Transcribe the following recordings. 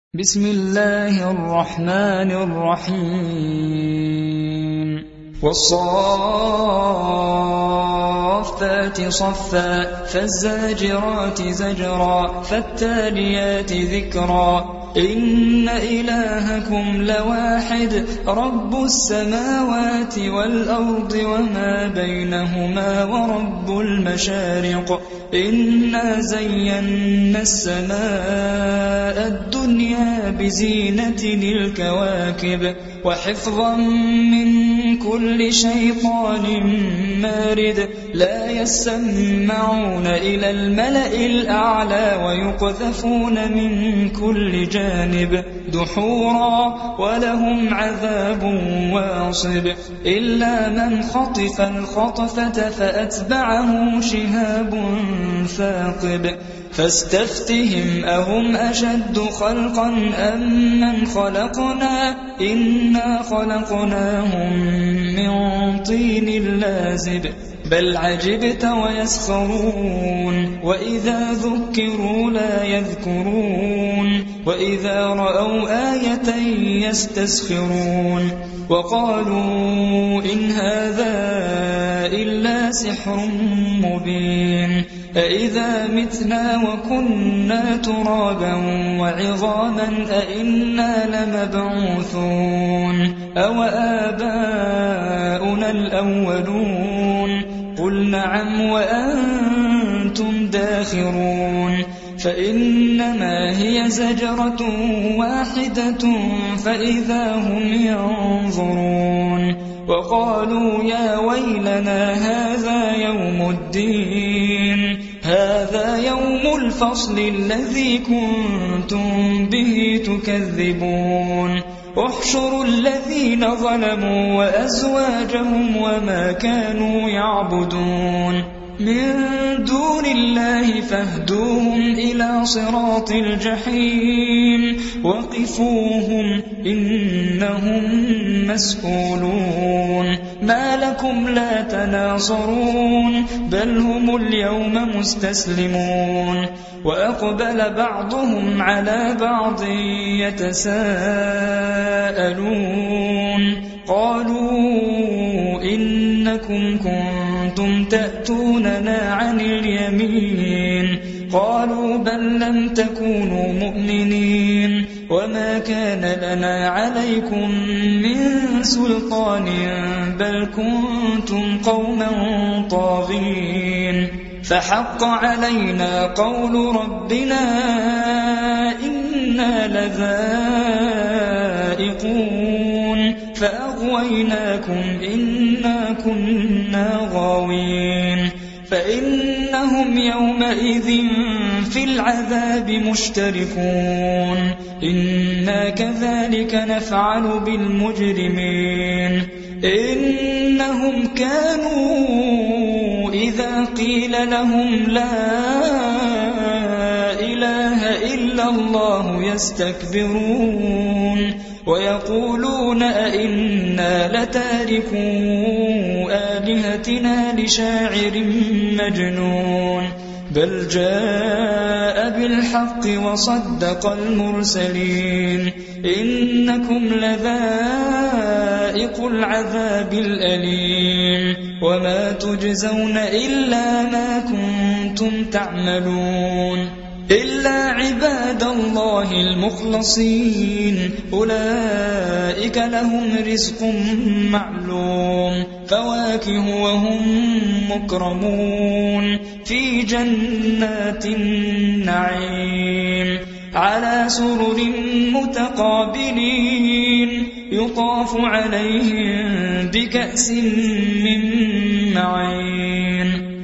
بسم الله الرحمن الرحيم والصافات صفا فالزاجرات زجرا فالتاليات ذكرا إن إلهكم لواحد رب السماوات والأرض وما بينهما ورب المشارق إنا زينا السماء الدنيا بزينة الكواكب وحفظا من كل شيطان مارد لا يسمعون إلى الملأ الأعلى ويقذفون من كل جانب دحورا ولهم عذاب واصب إلا من خطف الخطفة فأتبعه شهاب ثاقب فاستفتهم أهم أشد خلقا أم من خلقنا إنا خلقناهم من طين لازب بل عجبت ويسخرون وإذا ذكروا لا يذكرون وإذا رأوا آية يستسخرون وقالوا إن هذا إلا سحر مبين أإذا متنا وكنا ترابا وعظاما أإنا لمبعوثون أو آباؤنا الأولون قل نعم وأنتم داخرون فإنما هي زجرة واحدة فإذا هم ينظرون وقالوا يا ويلنا هذا يوم الدين هذا يوم الفصل الذي كنتم به تكذبون احشروا الذين ظلموا وأزواجهم وما كانوا يعبدون من دون الله فاهدوهم إلى صراط الجحيم وقفوهم إنهم مسؤولون ما لكم لا تناصرون بل هم اليوم مستسلمون وأقبل بعضهم على بعض يتساءلون قالوا إنكم كنتم تأتوننا عن اليمين قالوا بل لم تكونوا مؤمنين وما كان لنا عليكم من سلطان بل كنتم قوما طاغين فحق علينا قول ربنا إنا لذائقون فأغويناكم إنا كنا غاوين فإنهم يومئذ في العذاب مشتركون إنا كذلك نفعل بالمجرمين إنهم كانوا إذا قيل لهم لا إله إلا الله يستكبرون ويقولون أئنا لتاركو آلهتنا لشاعر مجنون بل جاء بالحق وصدق المرسلين إنكم لذائق العذاب الأليم وما تجزون إلا ما كنتم تعملون إلا عباد الله المخلصين أولئك لهم رزق معلوم فواكه وهم مكرمون في جنات النعيم على سرر متقابلين يطاف عليهم بكأس من معين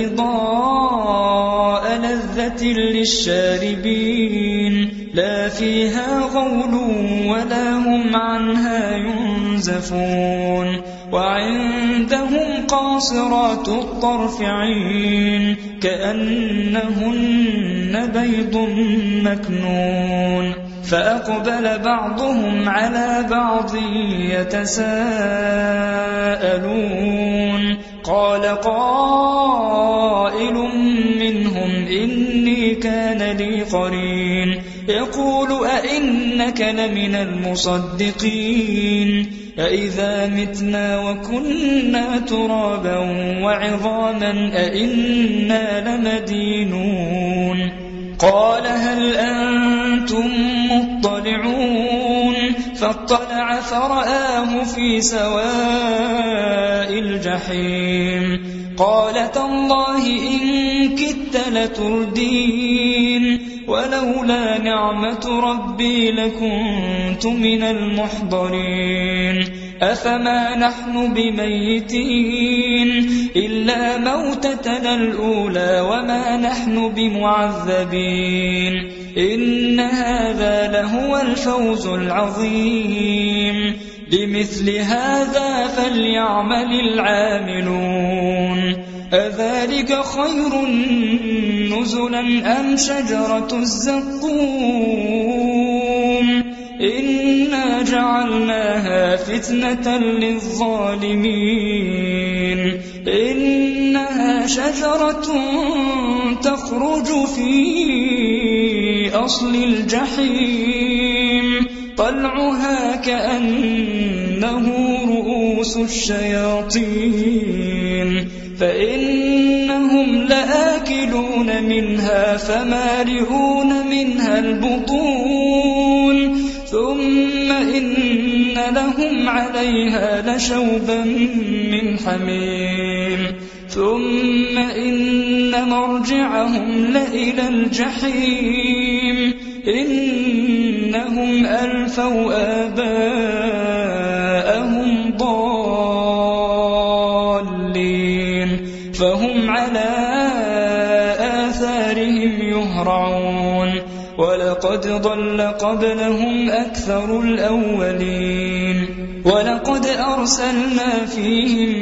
بيضاء لذة للشاربين لا فيها غول ولا هم عنها ينزفون وعندهم قاصرات الطرف عين كأنهن بيض مكنون فأقبل بعضهم على بعض يتساءلون قال قائل منهم إني كان لي قرين يقول أئنك لمن المصدقين أئذا متنا وكنا ترابا وعظاما أئنا لمدينون قال هل أنتم مطلعون فاطلع فرآه في سواء الجحيم قال تالله إن كدت لتردين ولولا نعمة ربي لكنت من المحضرين أفما نحن بميتين إلا موتتنا الأولى وما نحن بمعذبين إن هذا لهو الفوز العظيم لمثل هذا فليعمل العاملون أذلك خير نزلا أم شجرة الزقوم إنا جعلناها فتنة للظالمين إنها شجرة تخرج في أصل الجحيم طلعها كأنه رؤوس الشياطين فإنهم لآكلون منها فمالئون منها البطون ثم إن لهم عليها لشوبا من حميم ثم إن مرجعهم لإلى الجحيم إنهم ألفوا آباءهم ضالين فهم على آثارهم يهرعون ولقد ضل قبلهم أكثر الأولين ولقد أرسلنا فيهم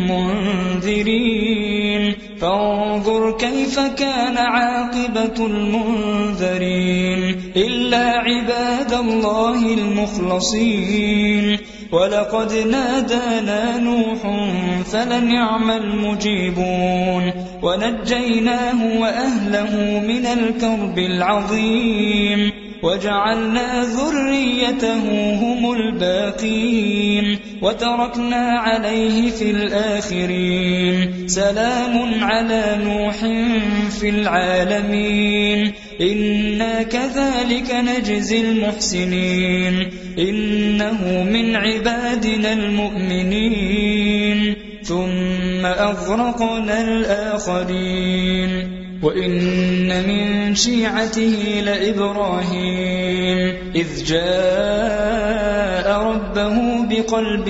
منذرين فانظر كيف كان عاقبة المنذرين إلا عباد الله المخلصين ولقد نادانا نوح فلنعم المجيبون ونجيناه وأهله من الكرب العظيم وجعلنا ذريته هم الباقين وتركنا عليه في الآخرين سلام على نوح في العالمين إنا كذلك نجزي المحسنين إنه من عبادنا المؤمنين ثم أغرقنا الآخرين وإن من شيعته لإبراهيم إذ جاء ربه بقلب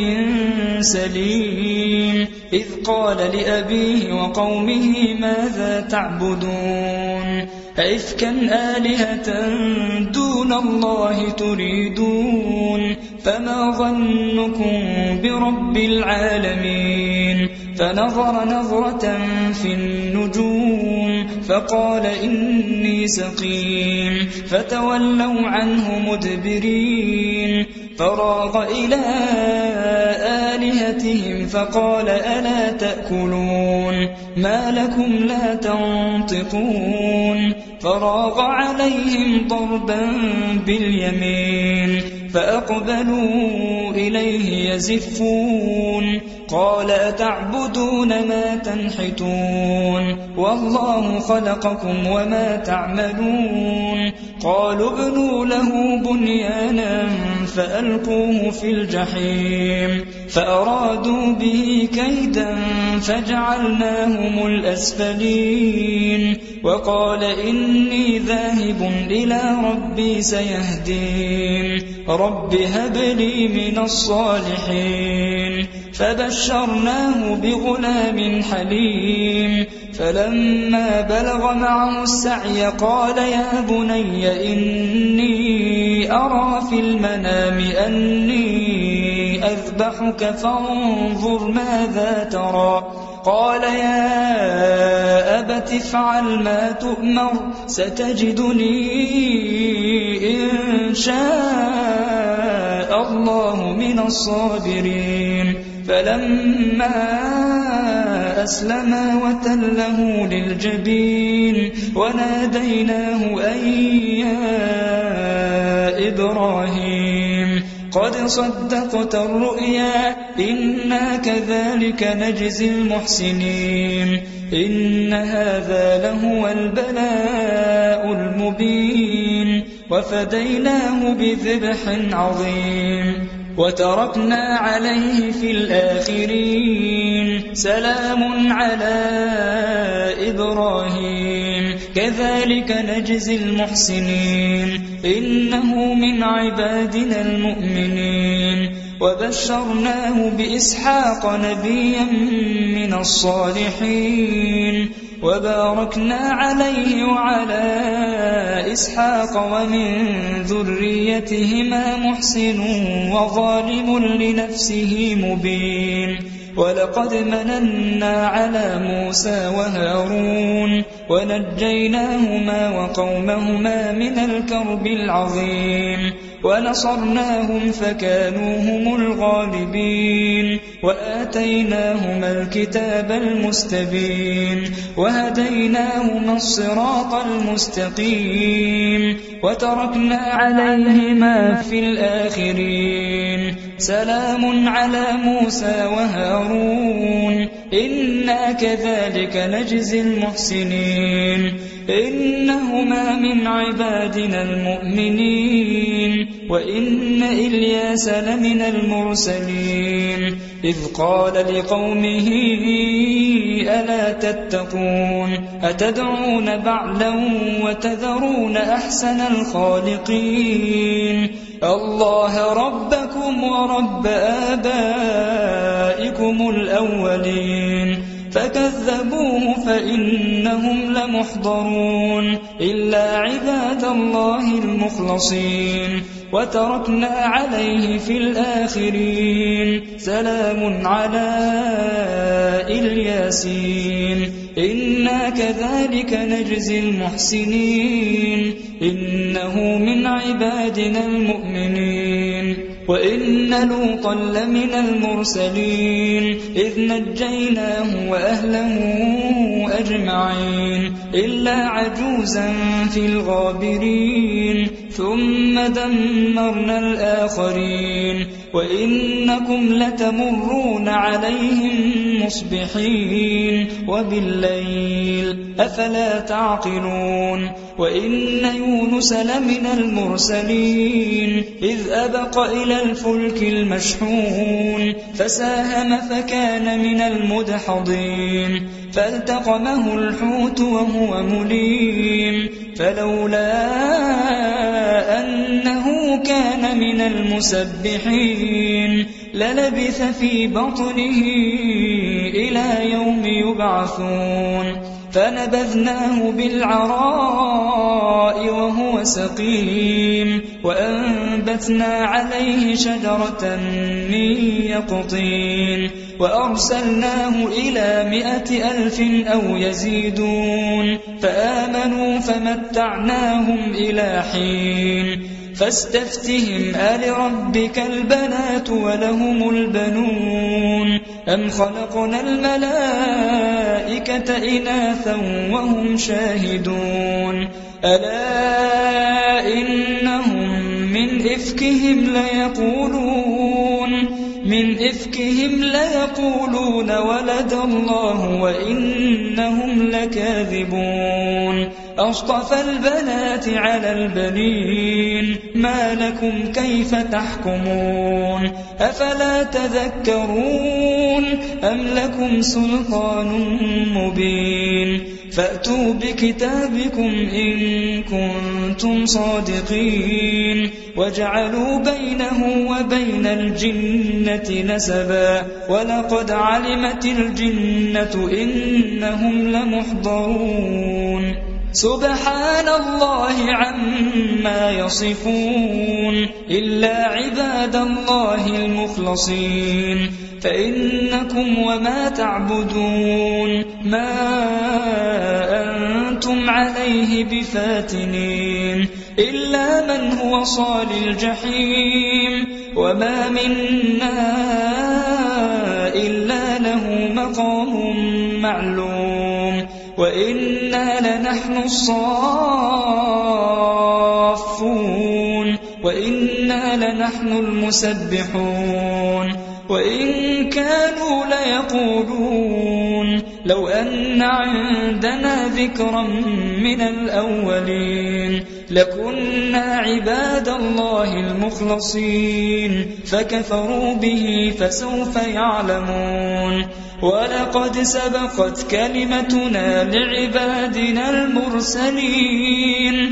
سليم إذ قال لأبيه وقومه ماذا تعبدون أئفكا آلهة دون الله تريدون فما ظنكم برب العالمين فنظر نظرة في النجوم فقال إني سقيم فتولوا عنه مدبرين فراغ إلى آلهتهم فقال ألا تأكلون ما لكم لا تنطقون فراغ عليهم ضربا باليمين فأقبلوا إليه يزفون قال أتعبدون ما تنحتون والله خلقكم وما تعملون قالوا ابنوا له بنيانا فألقوه في الجحيم فأرادوا به كيدا فجعلناهم الأسفلين وقال إني ذاهب إلى ربي سيهدين رب هب لي من الصالحين فبشرناه بغلام حليم فلما بلغ معه السعي قال يا بني إني أرى في المنام أني أذبحك فانظر ماذا ترى قال يا أبت افعل ما تؤمر ستجدني إن شاء الله من الصابرين فلما أسلما وتله للجبين وناديناه أن يا إبراهيم قد صدقت الرؤيا إنا كذلك نجزي المحسنين إن هذا لهو البلاء المبين وفديناه بذبح عظيم وتركنا عليه في الآخرين سلام على إبراهيم كذلك نجزي المحسنين إنه من عبادنا المؤمنين وبشرناه بإسحاق نبيا من الصالحين وباركنا عليه وعلى إسحاق ومن ذريتهما محسن وظالم لنفسه مبين ولقد مننا على موسى وهارون ونجيناهما وقومهما من الكرب العظيم ونصرناهم فكانوا هم الغالبين وآتيناهما الكتاب المستبين وهديناهما الصراط المستقيم وتركنا عليهما في الآخرين سلام على موسى وهارون إنا كذلك نجزي المحسنين إنهما من عبادنا المؤمنين وإن إلياس لمن المرسلين إذ قال لقومه ألا تتقون أتدعون بعلا وتذرون أحسن الخالقين الله ربكم ورب آبائكم الأولين فكذبوه فإنهم لمحضرون إلا عباد الله المخلصين وتركنا عليه في الآخرين سلام على الياسين إنا كذلك نجزي المحسنين إنه من عبادنا المؤمنين وإن لوطا لمن المرسلين إذ نجيناه وأهله أجمعين إلا عجوزا في الغابرين ثم دمرنا الآخرين وإنكم لتمرون عليهم مصبحين وبالليل أفلا تعقلون وإن يونس لمن المرسلين إذ أبق إلى الفلك المشحون فساهم فكان من المدحضين فالتقمه الحوت وهو مليم فلولا أنه كان من المسبحين للبث في بطنه إلى يوم يبعثون فنبذناه بالعراء وهو سقيم وأنبتنا عليه شجرة من يقطين وأرسلناه إلى 100,000 أو يزيدون فآمنوا فمتعناهم إلى حين فاستفتهم ألربك البنات ولهم البنون أم خلقنا الملائكة إناثا وهم شاهدون ألا إنهم من إفكهم ليقولون ولد الله وإنهم لكاذبون أصطفى البنات على البنين ما لكم كيف تحكمون أفلا تذكرون أم لكم سلطان مبين فأتوا بكتابكم إن كنتم صادقين وجعلوا بينه وبين الجنة نسبا ولقد علمت الجنة إنهم لمحضرون سبحان الله عما يصفون إلا عباد الله المخلصين فإنكم وما تعبدون ما أنتم عليه بفاتنين إلا من هو صال الجحيم وما منا إلا له مقام معلوم وإنا لنحن الصافون وإنا لنحن المسبحون وإن كانوا ليقولون لو أن عندنا ذكرا من الأولين لكنا عباد الله المخلصين فكفروا به فسوف يعلمون ولقد سبقت كلمتنا لعبادنا المرسلين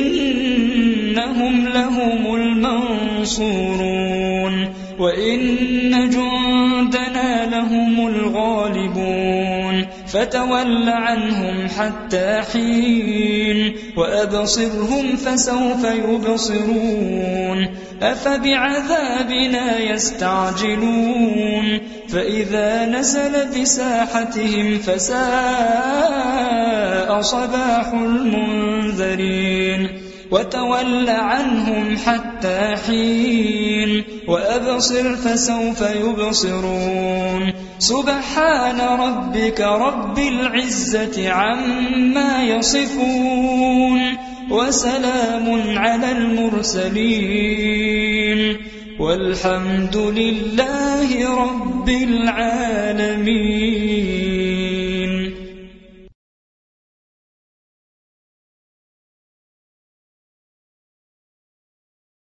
إنهم لهم المنصورون وإن جندنا لهم الغالبون فتول عنهم حتى حين وأبصرهم فسوف يبصرون أفبعذابنا يستعجلون فإذا نزل بساحتهم فساء صباح المنذرين وتول عنهم حتى حين وأبصر فسوف يبصرون سبحان ربك رب العزة عما يصفون وسلام على المرسلين والحمد لله رب العالمين.